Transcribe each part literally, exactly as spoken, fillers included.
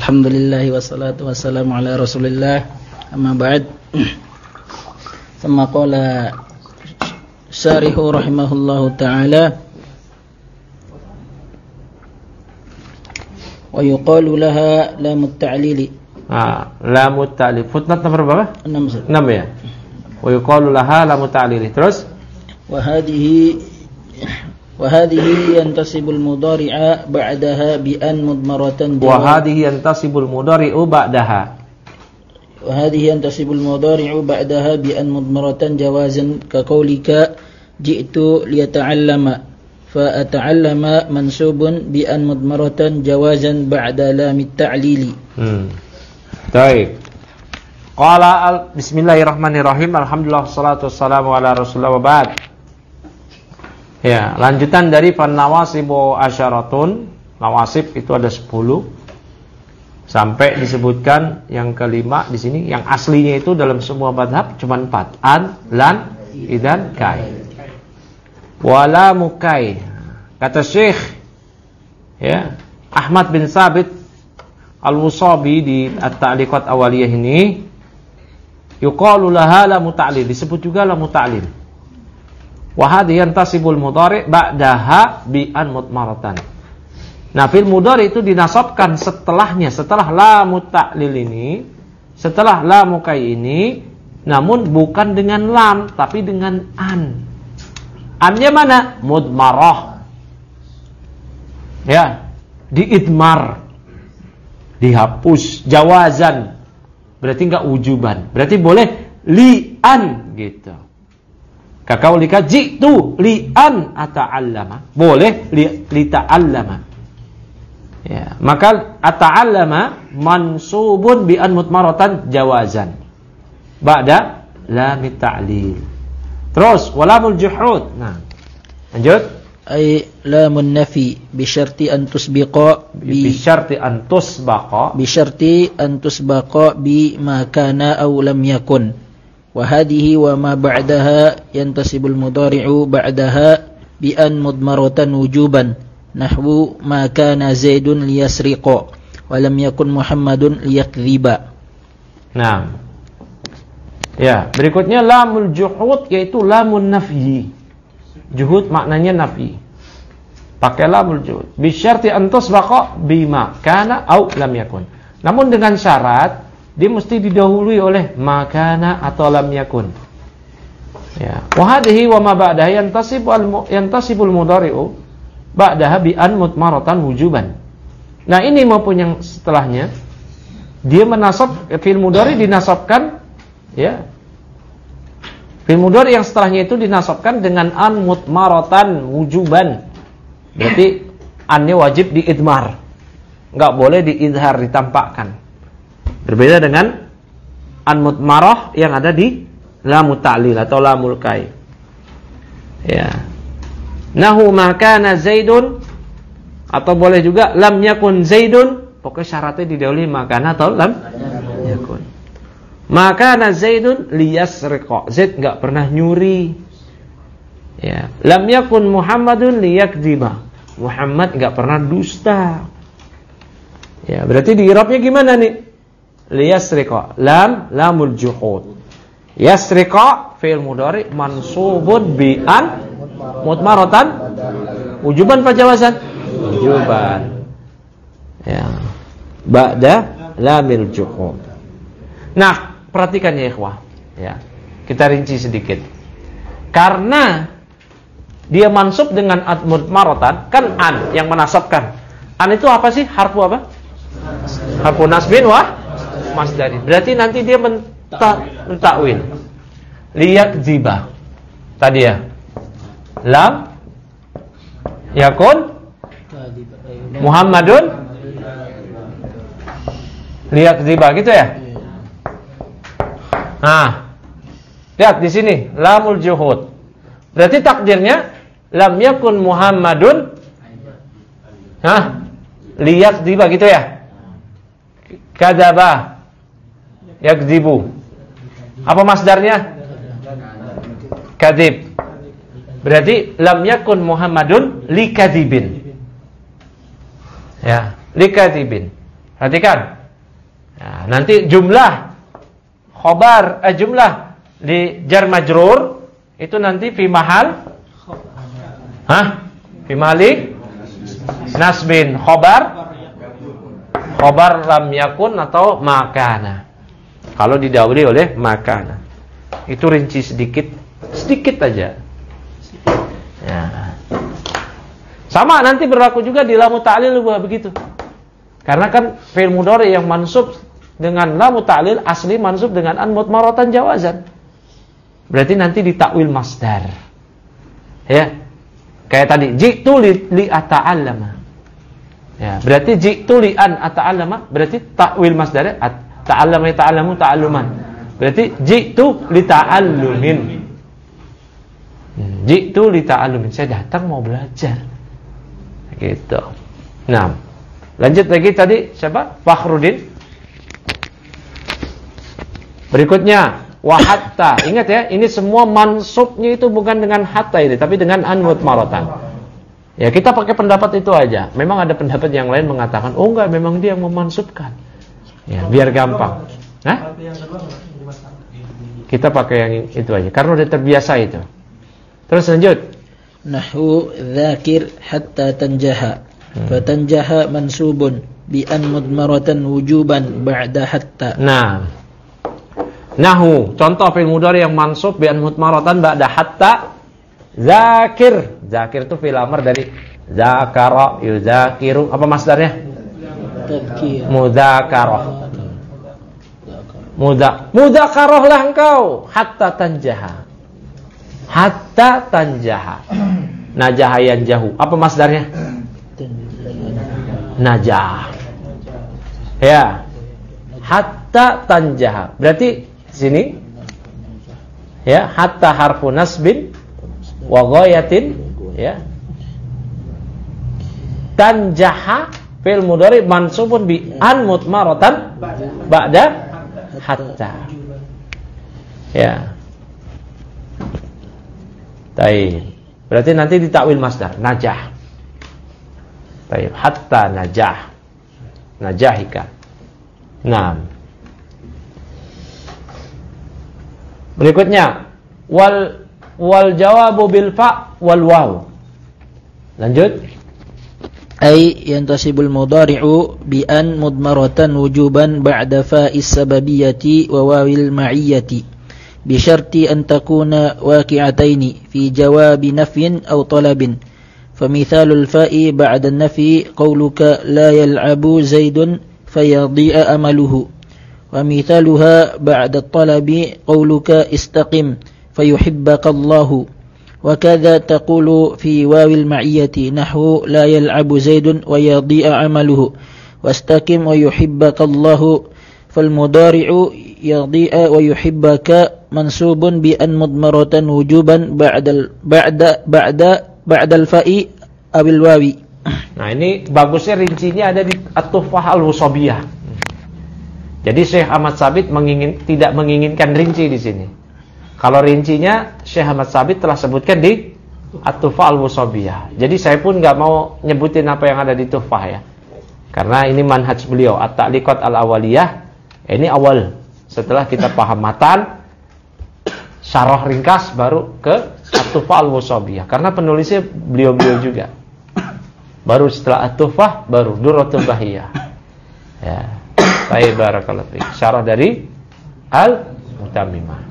Alhamdulillah wassalatu wassalamu ala Rasulillah. Amma ba'd. Thumma qala syarihu rahimahullahu ta'ala wa yuqalu laha lamut ta'lili. Ah, lamut ta'lil. Footnote nomor berapa? enam. enam ya. Wa yuqalu laha lamut ta'lili. Terus wa hadhihi wa hadhihi yantasibul mudhari'a ba'daha bi an mudmaratan wa hadhihi yantasibul mudhari'u ba'daha wa hadhihi yantasibul mudhari'u ba'daha bi an mudmaratan jawazan ka qaulika ji'tu liyata'allama fa ata'allama mansubun bi an mudmaratan jawazan ba'da lamit ta'lili. Hmm. Baik. Qala al bismillahirrahmanirrahim. Alhamdulillah wassalatu wassalamu ala Rasulillah wa ba'd. Ya, lanjutan dari fanawasibu asyaratun. Nawasib itu ada sepuluh. Sampai disebutkan yang kelima di sini, yang aslinya itu dalam semua madhab cuma empat. An, lan, idan, kai. Wala mukai. Kata Syekh ya, Ahmad bin Sabit Al-Wusabi di At-Ta'liqat Awaliyah ini, yuqalu laha la muta'lil, disebut juga la muta'lil. Wa hadhihi yantasibul mudhari' ba'daha bi an mudmaratan. Nah, fil mudhari' itu dinasabkan setelahnya, setelah la muta'lil ini, setelah la mukai ini, namun bukan dengan lam tapi dengan an. Annya mana? Mudmarah. Ya, diidmar, dihapus, jawazan. Berarti enggak wujuban. Berarti boleh li'an gitu. Kakaulika ji'tu li'an ata'allama. Boleh li, li ta'allama. Ya, maka ata'allama mansubun bi an mutmaratan jawazan. Ba'da lamit ta'lil. Terus walamul juhud. Nah, lanjut. Ay lamun nafi bi syarti an tusbiqa bi syarti an tusbaqa bi syarti an tusbaqa bi ma kana aw lam yakun. Wa hadhihi wa ma ba'daha yantasibul mudhari'u ba'daha bi an mudmaratan wujuban nahwu ma kana Zaidun liyasriqa wa lam yakun Muhammadun liyakdziba. Nah, ya, berikutnya lamul juhud, yaitu lamun nafyi. Juhud maknanya nafi. Pakai lamul juhud. Bi syarti an tusbaqa bima kana au lam yakun. Namun dengan syarat dia mesti didahului oleh makana atau lam yakun. Ya, wa hadhihi wa ma ba'daha yantasibul yantasibul mudhari'u ba'daha bi an mutmaratan wujuban. Nah, ini maupun yang setelahnya dia menasab fi'il mudhari dinasabkan ya. Fi'il mudhari yang setelahnya itu dinasabkan dengan an mutmaratan wujuban. Berarti annya wajib diidmar. Enggak boleh diidhar, ditampakkan. Berbeda dengan an mutmarah yang ada di lamut ta'lil atau lamul kai. Ya. Nahu ma kana Zaidun, atau boleh juga lam yakun Zaidun. Pokoknya syaratnya didahului makana atau lam yakun. Maka na Zaidun liyasriqa. Zaid enggak pernah nyuri. Ya. Lam yakun Muhammadun liyakdziba. Muhammad enggak pernah dusta. Ya, berarti di i'rabnya gimana nih? Liyasriqa, lam lamul juhud. Yasriqa fi'il mudhari mansubun bi an mutmaratan wujuban fa jawazan? Wujuban. Ya. Ba'da lamil juhud. Nah, perhatikan ya ikhwah, ya. Kita rinci sedikit. Karena dia mansub dengan ad mutmaratan, kan an yang menasabkan. An itu apa sih? Harfu apa? Harfu nasbin wa masdari. Berarti nanti dia mentakwil. Liyakdziba. Tadi ya. Lam yakun Muhammadun liyakdziba, gitu ya? Nah, lihat di sini lamul juhud. Berarti takdirnya lam yakun Muhammadun hah? Liyakdziba, gitu ya? Kadzaba yakdzibu. Apa masdarnya? Kadzib. Berarti lam yakun Muhammadun likadzibin. Ya, likadzibin. Perhatikan. Nah, nanti jumlah khobar, eh, jumlah di jar majrur itu nanti fi mahal, hah? Fi mali nasbin khobar, khobar lam yakun atau makana. Kalau didahului oleh makana, itu rinci sedikit, sedikit aja. Ya. Sama nanti berlaku juga di lamu ta'lil juga begitu. Karena kan fi'il mudhari yang mansub dengan lamu ta'lil asli mansub dengan an mudmaratan jawazan. Berarti nanti ditakwil masdar. Ya. Kayak tadi ji'tu li, li ata'allama. Ya, berarti ji'tu li an ata'allama berarti takwil masdar ta'allama ta'allamu ta'alluman. Berarti ji'tu li ta'allumin. Ji'tu li ta'allumin. Saya datang mau belajar. Gitu. Nah, lanjut lagi tadi siapa? Fakhruddin. Berikutnya wa hatta. Ingat ya, ini semua mansubnya itu bukan dengan hatta ini, tapi dengan an mudmaratan. Ya, kita pakai pendapat itu aja. Memang ada pendapat yang lain mengatakan, "Oh enggak, memang dia yang memansubkan." Ya, biar gampang. Hah? Kita pakai yang itu aja karena udah terbiasa itu. Terus lanjut. Nahwu dzakir hatta tanjaha. Hmm. Fatanjaha mansubun bi an mudmaratan wujuban ba'da hatta. Nah. Nahwu, contoh fi'il mudhari yang mansub bi an mudmaratan ba'da hatta. Zakir. Zakir itu fi'il amr dari zakara yuzakiru. Apa masdarnya? Tadhkir. Mudzakarah. Mudza mudzakarahlah engkau hatta tanjaha. Hatta tanjaha. Najaha yanjahu. Apa masdarnya? Najah. Ya. Hatta tanjaha. Berarti sini ya, hatta harfu nasbin wa ghayatin ya. Tanjaha fi'il mudhari mansubun bi an mudmaratan ba'da hatta. Ya. Taib. Berarti nanti ditakwil masdar najah. Taib. Hatta najah. Najahika. Nah. Berikutnya wal wal jawabu bil fa wal waw. Lanjut. Ay yantasibul mudhari'u bi an mudmaratan wujuban ba'da fa'is sababiyyati wa wawil ma'iyyati. بشرط أن تكون واقعتين في جواب نفي أو طلب فمثال الفاء بعد النفي قولك لا يلعب زيد فيضيء أمله ومثالها بعد الطلب قولك استقم فيحبك الله وكذا تقول في واو المعية نحو لا يلعب زيد ويضيء عمله واستقم ويحبك الله فالمضارع يضيء ويحبك منصوب بأن مضمرة وجوبا بعد ال بعد بعد بعد الفاء أو الواو. Nah, ini bagusnya rincinya ada di At-Tuhfah Al-Wusabiyah. Jadi Syekh Ahmad Sabit mengingin, tidak menginginkan rinci di sini. Kalau rincinya Syekh Ahmad Sabit telah sebutkan di At-Tuhfah Al-Wusabiyah. Jadi saya pun nggak mau nyebutin apa yang ada di Tuhfah ya. Karena ini manhaj beliau At-Ta'liqat Al-Awaliyah. Ini awal. Setelah kita paham matan, syarah ringkas baru ke At-Tuhfah Al-Wusabiyah. Karena penulisnya beliau-beliau juga. Baru setelah At-Tuhfah baru Durratul Bahiyah. Ya. Baik, barakallahu fiik. Syarah dari Al-Mutammimah.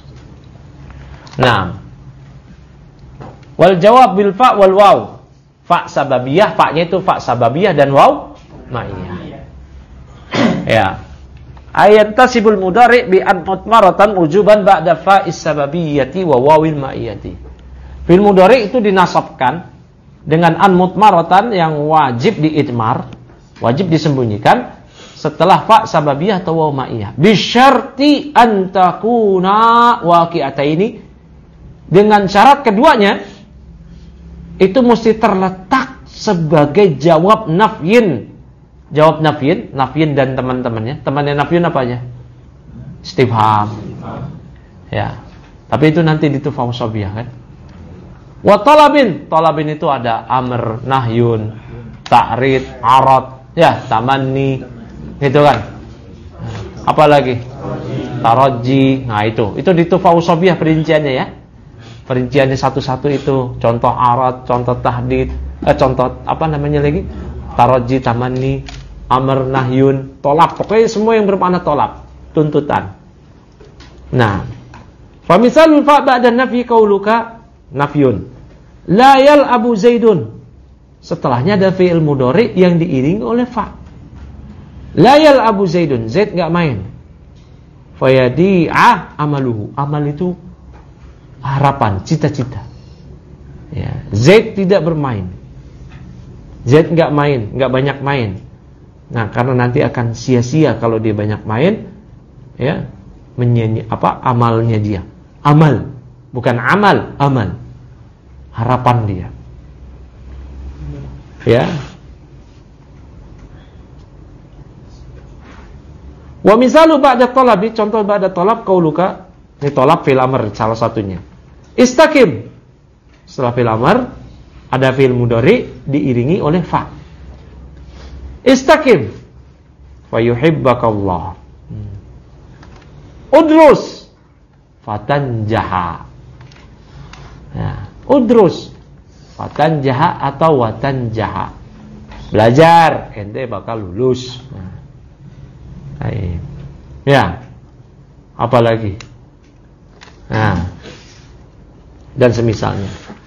Nah. Wal jawab bil fa wal waw. Fa sababiyah, fa-nya itu fa sababiyah dan waw ma'iyah. Ya. Ayat tasibul mudhari bi an mutmaratan ujuban ba'da fa'is sababiyyati wa wawil ma'iyati. Fi'il mudhari itu dinasabkan dengan an mutmaratan yang wajib diidmar, wajib disembunyikan setelah fa sababiyah atau waw ma'iyah. Bi syarti an takuna waqi'ataini, dengan syarat keduanya itu mesti terletak sebagai jawab nafyin. Jawab nafyin, nafyin dan teman-temannya. Temannya nafyin apanya? Istifham. Ya. Tapi itu nanti di Tuhfah Wusabiyah kan. Wa talabin, talabin itu ada amr, nahyun, ta'rid, arad, ya, tamanni, gitu kan. Apalagi? Taraji. Nah itu, itu di Tufausabiyah perinciannya ya. Perinciannya satu-satu itu. Contoh arat, contoh tahdid, eh, contoh apa namanya lagi? Taraji, tamanni, amr, nahyun, tolak. Pokoknya semua yang bermakna tolak, tuntutan. Nah, fa misalul fa ba'da nafyi qauluka nafyun. La yal'abu Zaidun. Setelahnya ada fi'il mudhari yang diiringi oleh fa. La yal'abu Zaidun. Zaid enggak main. Fayadi'a amaluhu. Amal itu harapan, cita-cita. Ya, Zaid tidak bermain. Zaid enggak main, enggak banyak main. Nah, karena nanti akan sia-sia kalau dia banyak main, ya, menyanyi apa amalnya dia. Amal, bukan amal, amal. Harapan dia. Ya. Wa misalu ba'da talabi, contoh ba'da talab qauluka, ini talab fil amr salah satunya. Istaqim. Setelah fil amr ada fi'il mudhari diiringi oleh fa. Istaqim. Fa yuhibbakallah. Udrus. Fatanjaha. Nah, udrus. Fatanjaha atau watanjaha. Belajar, ente bakal lulus. Nah. Baik. Ya. Apa lagi? Nah. Dan semisalnya.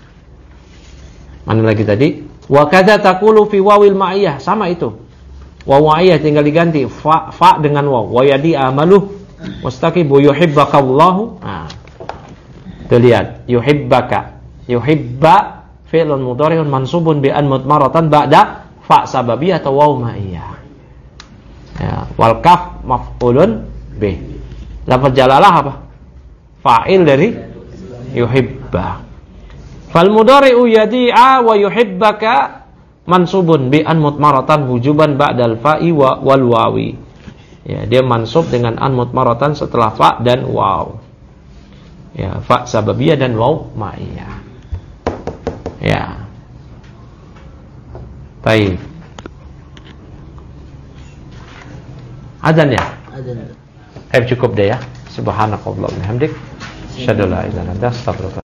Mana lagi tadi? Wa kadza taqulu fi wawil ma'iyah, sama itu. Waw ma'iyah tinggal diganti fa, fa dengan waw. Wa yadi amaluh wastaqibu yuhibbakallahu. Nah. Tuh lihat, yuhibbaka. Yuhibba fi'lun mudhari'un mansubun bi an mudmaratan ba'da fa sababiyah atau waw ma'iyah. Ya, wal kaf maf'ulun bih. Lafaz jalalah apa? Fa'il dari yuhibba. Fal mudhari'u yadi'a wa yuhibbaka mansubun bi an mutmaratan wujuban ba'dal fa'i wa wal wawi. Ya, dia mansub dengan an mutmaratan setelah fa dan waw. Ya, fa sababiyah dan waw ma'iyah. Ya. Baik. Adzan ya? Adzan. Eh cukup deh ya. Subhanakallahumma wa bihamdik, asyhadu an la ilaha illa anta, astaghfiruka.